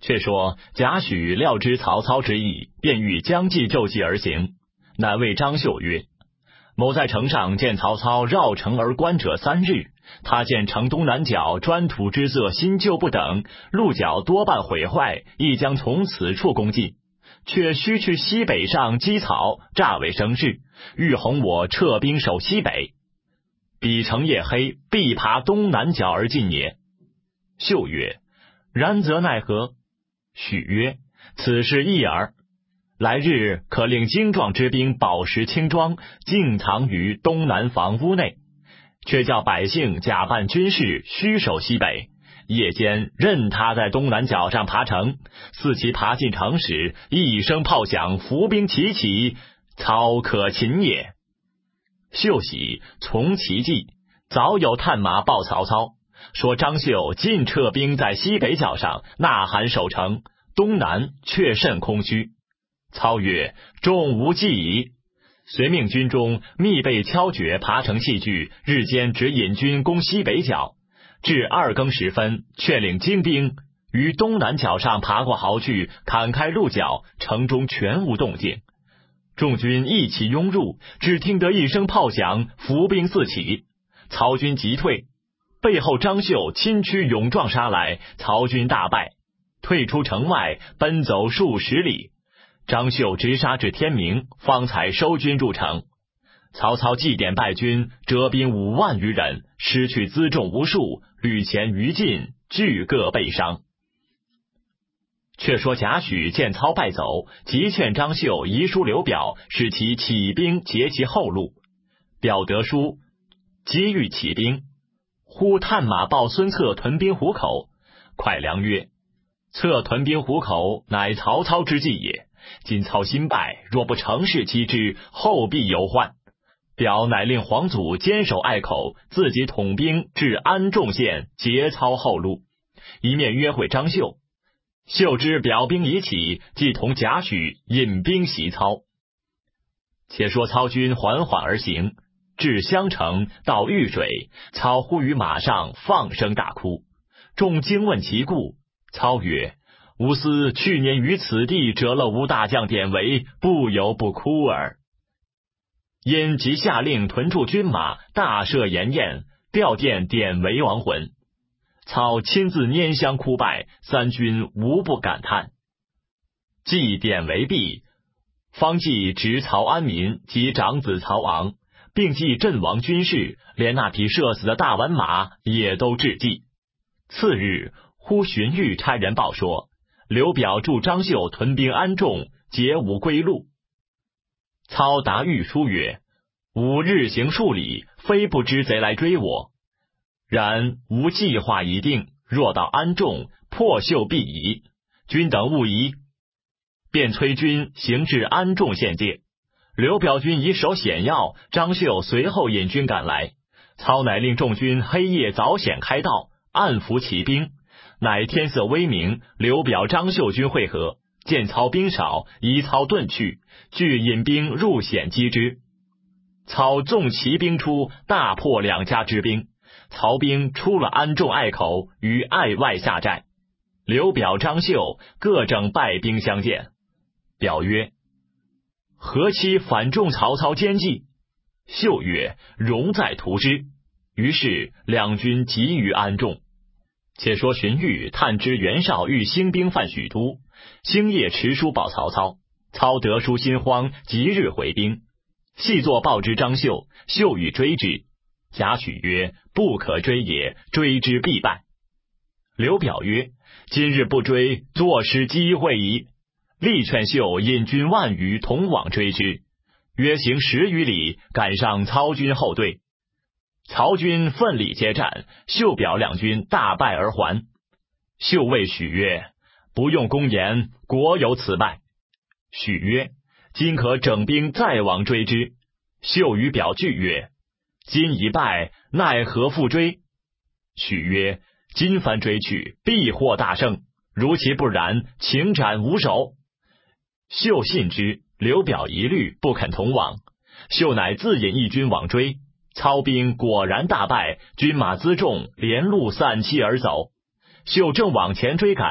却说贾诩料知曹操之意，便欲将计就计而行，乃谓张绣曰：某在城上见曹操绕城而观者3日，他见城东南角砖土之色新旧不等，路角多半毁坏，亦将从此处攻进，却须去西北上积草，诈为声势，欲哄我撤兵守西北。彼城夜黑，必爬东南角而进也。绣曰：然则奈何？许曰：此事易耳。来日可令精壮之兵饱食轻装，静藏于东南房屋内，却叫百姓假扮军士，虚守西北，夜间任他在东南角上爬城，似其爬进城时，一声炮响，伏兵齐起，操可擒也。绣喜，从其计，早有探马报曹操，说张绣尽撤兵在西北角上呐喊守城，东南却甚空虚。操曰：众无计矣。遂命军中密备敲决爬城器具，日间只引军攻西北角，至2更时分，却领精兵于东南角上爬过壕去，砍开路角，城中全无动静。众军一起拥入，只听得一声炮响，伏兵四起，曹军急退。背后张绣亲驱勇壮杀来，曹军大败，退出城外，奔走数十里。张绣直杀至天明，方才收军入城。曹操祭奠败军，折兵5万余人，失去辎重无数，旅前余尽，俱各被伤。却说贾诩见操败走，急劝张绣遗书刘表，使其起兵截其后路。表得书，急欲起兵，忽探马报孙策屯兵虎口。蒯良曰：策屯兵虎口，乃曹操之计也。今操新败，若不乘势击之，后必有患。表乃令黄祖坚守隘口，自己统兵至安众县，截操后路，一面约会张绣。绣知表兵已起，即同贾诩引兵袭操。且说操军缓缓而行，至襄城，到御水，操忽于马上放声大哭。众惊问其故，操曰：吾思去年于此地折了吴大将典韦，不由不哭耳。因即下令屯驻军马，大设筵宴，吊奠典韦亡魂。操亲自拈香哭拜，3军无不感叹。祭典韦毕，方祭侄曹安民及长子曹昂，并祭阵亡军士，连那匹射死的大宛马也都致祭。次日，忽荀彧差人报说，刘表助张绣屯兵安众，截无归路。操答御书曰：吾日行数里，非不知贼来追我，然吾计划已定，若到安众，破绣必矣，君等勿疑。便催军行至安众县界。刘表军已守险要，张绣随后引军赶来。操乃令众军黑夜早险开道，暗伏骑兵。乃天色微明，刘表张绣军会合，见操兵少，移操遁去，俱引兵入险击之。操纵骑兵出，大破2家之兵。曹兵出了安众隘口，于隘外下寨。刘表、张绣各整败兵相见。表曰：何期反中曹操奸计？绣曰：容在图之。于是2军集于安众。且说荀彧探知袁绍欲兴兵犯许都，星夜持书报曹操。操得书心慌，即日回兵。细作报之张绣，绣欲追之。贾诩曰：不可追也，追之必败。刘表曰：今日不追，坐失机会矣。力劝绣引军万余同往追之，约行10余里，赶上操军后队。曹军奋力接战，绣表2军大败而还。绣谓许曰：不用公言，国有此败。许曰：今可整兵再往追之。绣与表惧曰：今已败，奈何复追？许曰：今番追去，必获大胜，如其不然，请斩无首。绣信之，刘表疑虑，不肯同往。绣乃自引一军往追，操兵果然大败，军马辎重连路散弃而走。绣正往前追赶，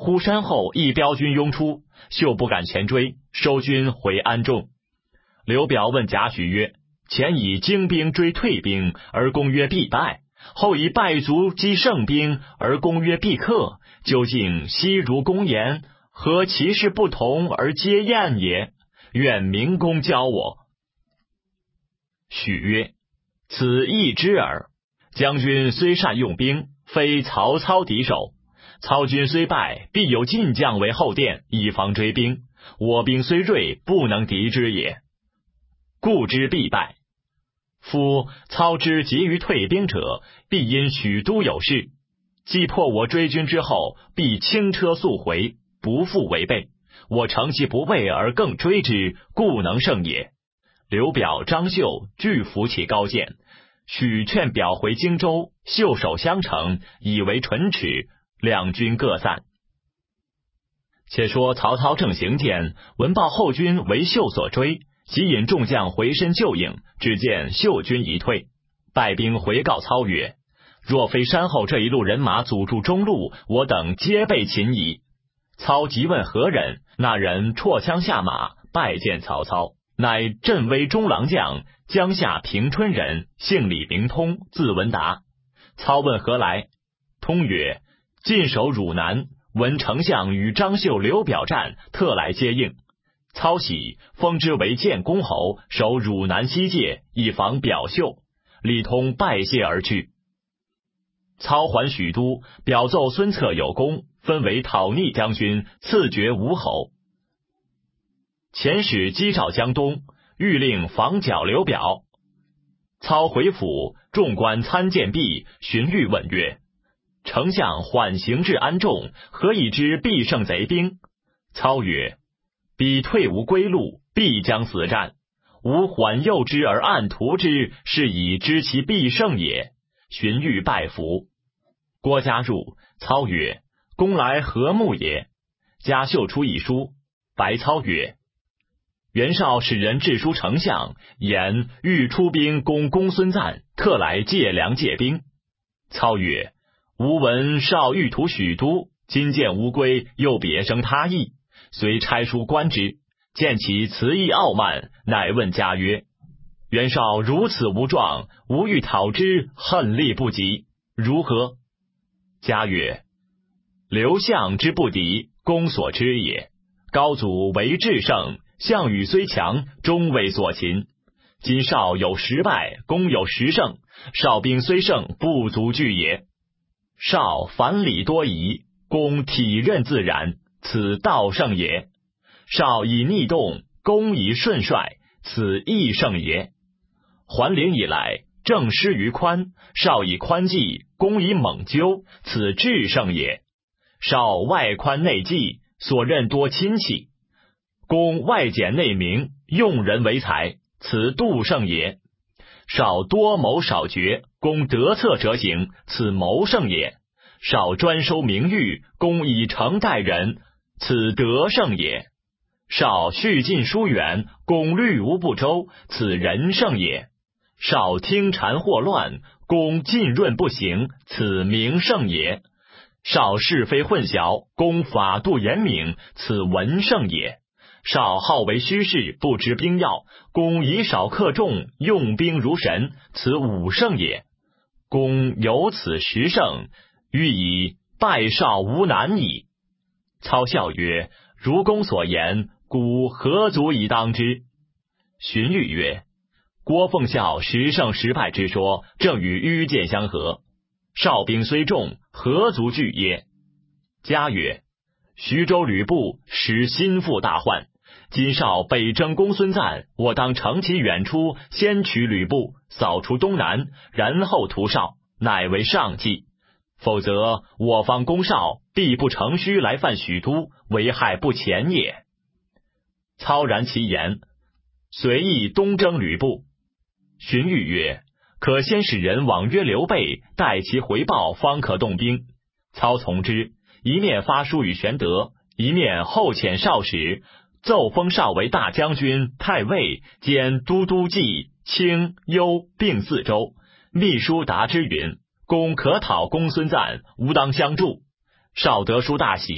忽山后一彪军拥出，秀不敢前追，收军回安众。刘表问贾诩曰：前以精兵追退兵，而公曰必败，后以败卒击胜兵，而公曰必克，究竟悉如公言，何其事不同而皆验也？愿明公教我。许曰：此易知耳。将军虽善用兵，非曹操敌手。操军虽败，必有进将为后殿，以防追兵。我兵虽锐，不能敌之也。故知必败。夫操之急于退兵者，必因许都有事。既破我追军之后，必轻车速回，不复违背。我乘其不备而更追之，故能胜也。刘表、张绣俱服其高见，许劝表回荆州，袖手相承，以为唇齿，两军各散。且说曹操正行间，闻报后军为秀所追，即引众将回身救应，只见秀军已退，败兵回告操曰：若非山后这一路人马阻住中路，我等皆被擒矣。操急问何人，那人绰枪下马，拜见曹操，乃镇威中郎将，江夏平春人，姓李名通，字文达。操问何来，通曰：晋守汝南，闻丞相与张绣、刘表战，特来接应。操喜，封之为建公侯，守汝南西界，以防表绣。李通拜谢而去。操还许都，表奏孙策有功，分为讨逆将军，赐爵吴侯。遣使击赵江东，欲令防剿刘表。操回府，众官参见毕，荀彧问曰：丞相缓行至安众，何以知必胜贼兵？操曰：彼退无归路，必将死战。吾缓诱之而暗图之，是以知其必胜也。荀彧拜服。郭嘉入，操曰：公来何目也？嘉秀出一书，白操曰：袁绍使人致书丞相，言欲出兵攻公孙瓒，特来借粮借兵。操曰：吾闻绍欲图许都，今见无归，又别生他意，遂差书观之，见其辞意傲慢，乃问嘉曰：袁绍如此无状，吾欲讨之，恨力不及，如何？嘉曰：刘项之不敌，公所知也。高祖为智胜，项羽虽强，终未所擒。今绍有10败，公有10胜，绍兵虽胜，不足惧也。绍反礼多疑，公体任自然，此道胜也。绍以逆动，公以顺率，此义胜也。还陵以来，政失于宽，绍以宽济，公以猛究，此智胜也。绍外宽内济，所任多亲戚，公外简内明，用人为才，此度胜也。绍多谋少决，公得策者行，此谋胜也。绍专收名誉，公以诚待人，此德胜也。绍蓄尽疏远，公虑无不周，此仁胜也。绍听谗惑乱，公浸润不行，此名胜也。绍是非混淆，公法度严明，此文胜也。绍好为虚事，不知兵要，公以少克众，用兵如神，此武胜也。公有此10胜，欲以败绍无难矣。操笑曰：如公所言，古何足以当之？荀彧曰：郭奉孝10胜10败之说，正与迂见相合。绍兵虽众，何足惧耶？嘉曰：徐州吕布使心腹大患，今绍北征公孙瓒，我当乘其远出，先取吕布，扫除东南，然后屠绍，乃为上计。否则我方攻绍，必不乘虚来犯许都，危害不浅也。操然其言，随意东征吕布。荀彧曰：可先使人往约刘备，待其回报，方可动兵。操从之，一面发书与玄德，一面后遣少使，奏封绍为大将军、太尉，兼都督冀、青、幽并4州。秘书答之云：公可讨公孙瓒，吾当相助。绍得书大喜，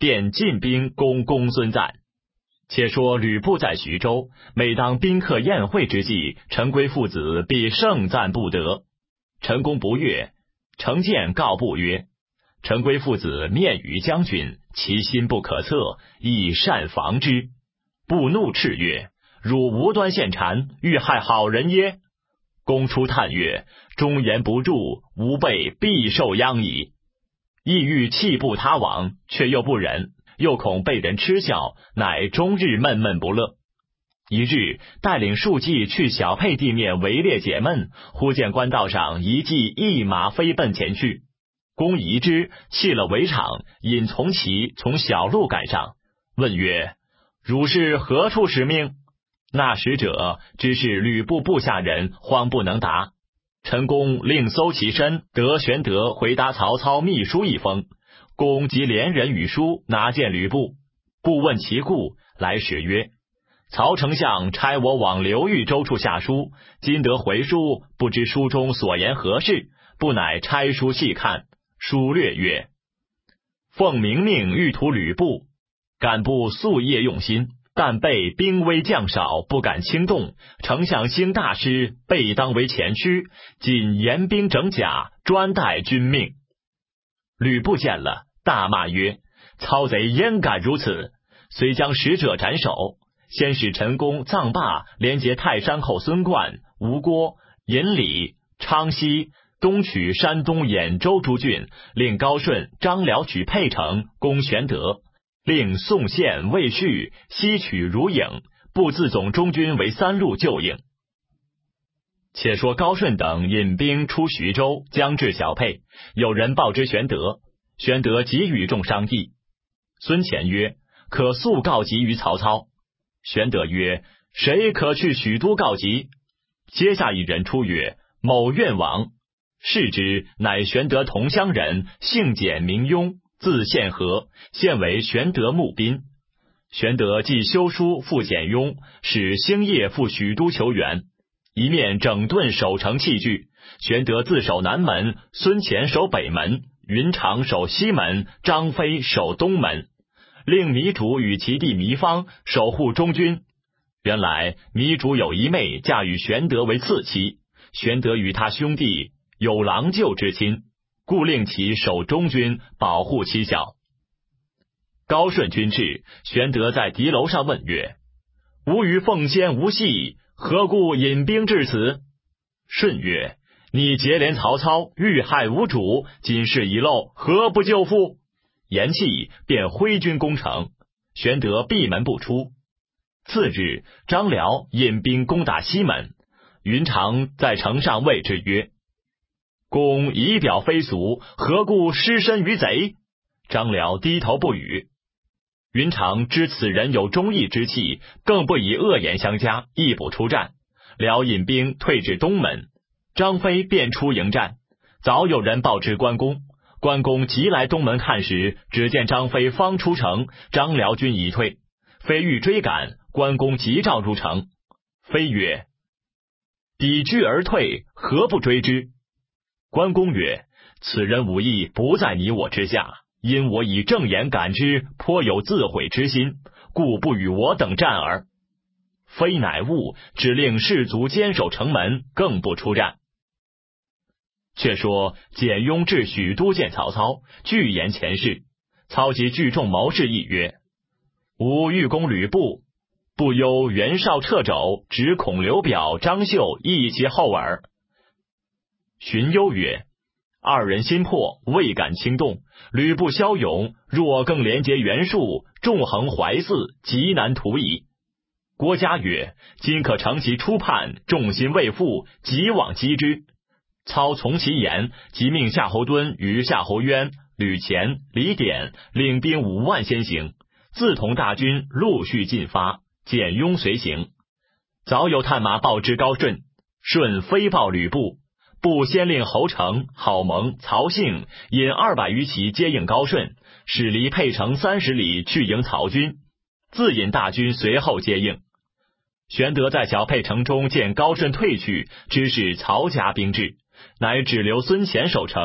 便进兵攻公孙瓒。且说吕布在徐州，每当宾客宴会之际，陈规父子必盛赞不得。陈宫不悦，程建告布曰：陈规父子面于将军，其心不可测，亦善防之。布怒斥曰：汝无端献谗，欲害好人耶？公出叹曰：忠言不助，吾辈必受殃矣。意欲弃布他往，却又不忍，又恐被人嗤笑，乃终日闷闷不乐。一日，带领数骑去小沛地面围猎解闷，忽见官道上一骑一马飞奔前去。公疑之，弃了围场，引从骑从小路赶上，问曰：汝是何处使命？那使者只是吕布部下人，慌不能答。陈宫另搜其身，得玄德回答曹操密书一封。公即连人与书拿见吕布，布问其故，来使曰：曹丞相差我往刘豫州处下书，今得回书，不知书中所言何事，不乃差书细看。书略曰：奉明命欲图吕布，敢部夙夜用心，但被兵微将少，不敢轻动。丞相兴大师，备当为前驱，仅严兵整甲，专待君命。吕布见了，大骂曰：操贼焉敢如此！遂将使者斩首。先使陈宫、臧霸连结泰山后孙贯、吴郭、尹李、昌西，东取山东兖州诸郡，令高顺、张辽取沛城，攻玄德；令宋宪、魏续西取如颍，布自总中军为3路救应。且说高顺等引兵出徐州，将至小沛，有人报之玄德，玄德即与众商议。孙乾曰：可速告急于曹操。玄德曰：谁可去许都告急？接下一人出曰：某愿往。视之，乃玄德同乡人，姓简名雍，字宪和，现为玄德募宾。玄德即修书复简雍，使星夜赴许都求援，一面整顿守城器具。玄德自守南门，孙乾守北门，云长守西门，张飞守东门，令糜竺与其弟糜芳守护中军。原来糜竺有一妹，嫁与玄德为次妻，玄德与他兄弟有郎舅之亲，故令其守中军，保护妻小。高顺军至，玄德在敌楼上问曰：吾与奉先无隙，何故引兵至此？顺曰：你结连曹操，欲害无主，今事已露，何不救父？言讫，便挥军攻城。玄德闭门不出。次日，张辽引兵攻打西门，云长在城上谓之曰：公仪表非俗，何故失身于贼？张辽低头不语。云长知此人有忠义之气，更不以恶言相加，亦不出战。辽引兵退至东门，张飞便出迎战。早有人报知关公，关公急来东门看时，只见张飞方出城，张辽军已退。飞欲追赶，关公急召入城。飞曰：彼拒而退，何不追之？关公曰：此人武艺不在你我之下，因我以正言感之，颇有自毁之心，故不与我等战耳。飞乃悟，只令士卒坚守城门，更不出战。却说简雍至许都见曹操，具言前事。操即聚众谋士议曰：吾欲攻吕布，不忧袁绍掣肘，只恐刘表、张绣一其后耳。荀攸曰：二人心魄，未敢轻动。吕布骁勇，若更连结袁术，纵横淮泗，极难图矣。郭嘉曰：今可乘其初叛，众心未复，即往击之。操从其言，即命夏侯惇与夏侯渊、吕虔、李典领兵5万先行，自同大军陆续进发，简雍随行。早有探马报知高顺，顺飞报吕布，布先令侯成、郝萌、曹信引200余骑接应高顺，使离沛城30里去迎曹军，自引大军随后接应。玄德在小沛城中见高顺退去，知是曹家兵至，乃只留孙乾守城，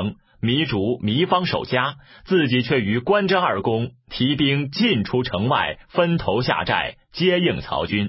糜竺、糜芳守家，自己却与关张二公提兵进出城外，分头下寨，接应曹军。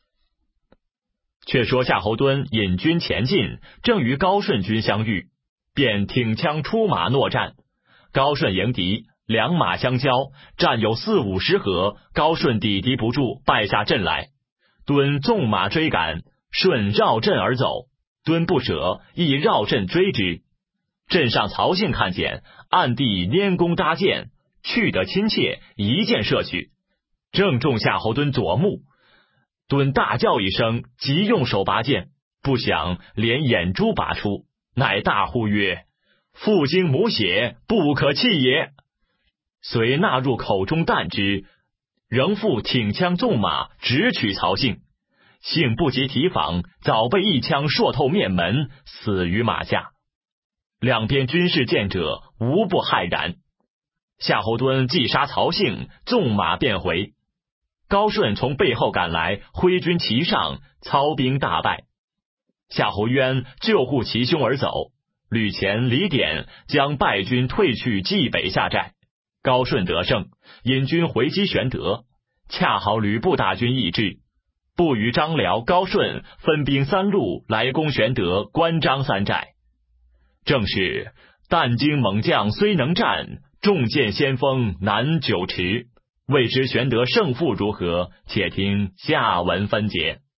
却说夏侯惇引军前进，正与高顺军相遇，便挺枪出马搦战。高顺迎敌，两马相交，战有40-50合，高顺抵敌不住，败下阵来。惇纵马追赶，顺绕阵而走，惇不舍，亦绕阵追之。阵上曹姓看见，暗地拈弓搭箭，去得亲切，一箭射去，正中夏侯惇左目。惇大叫一声，即用手拔剑，不想连眼珠拔出，乃大呼曰：父精母血，不可弃也。遂纳入口中啖之，仍复挺枪纵马，直取曹姓。幸不及提防，早被一枪硕透面门，死于马下。两边军士见者，无不骇然。夏侯惇既杀曹姓，纵马便回。高顺从背后赶来，挥军齐上，操兵大败。夏侯渊救护其兄而走，吕虔、李典将败军退去冀北下寨。高顺得胜，引军回击玄德，恰好吕布大军易至，布与张辽、高顺分兵3路来攻玄德、关张3寨。正是但惊猛将虽能战，重剑先锋难久持。未知玄德胜负如何？且听下文分解。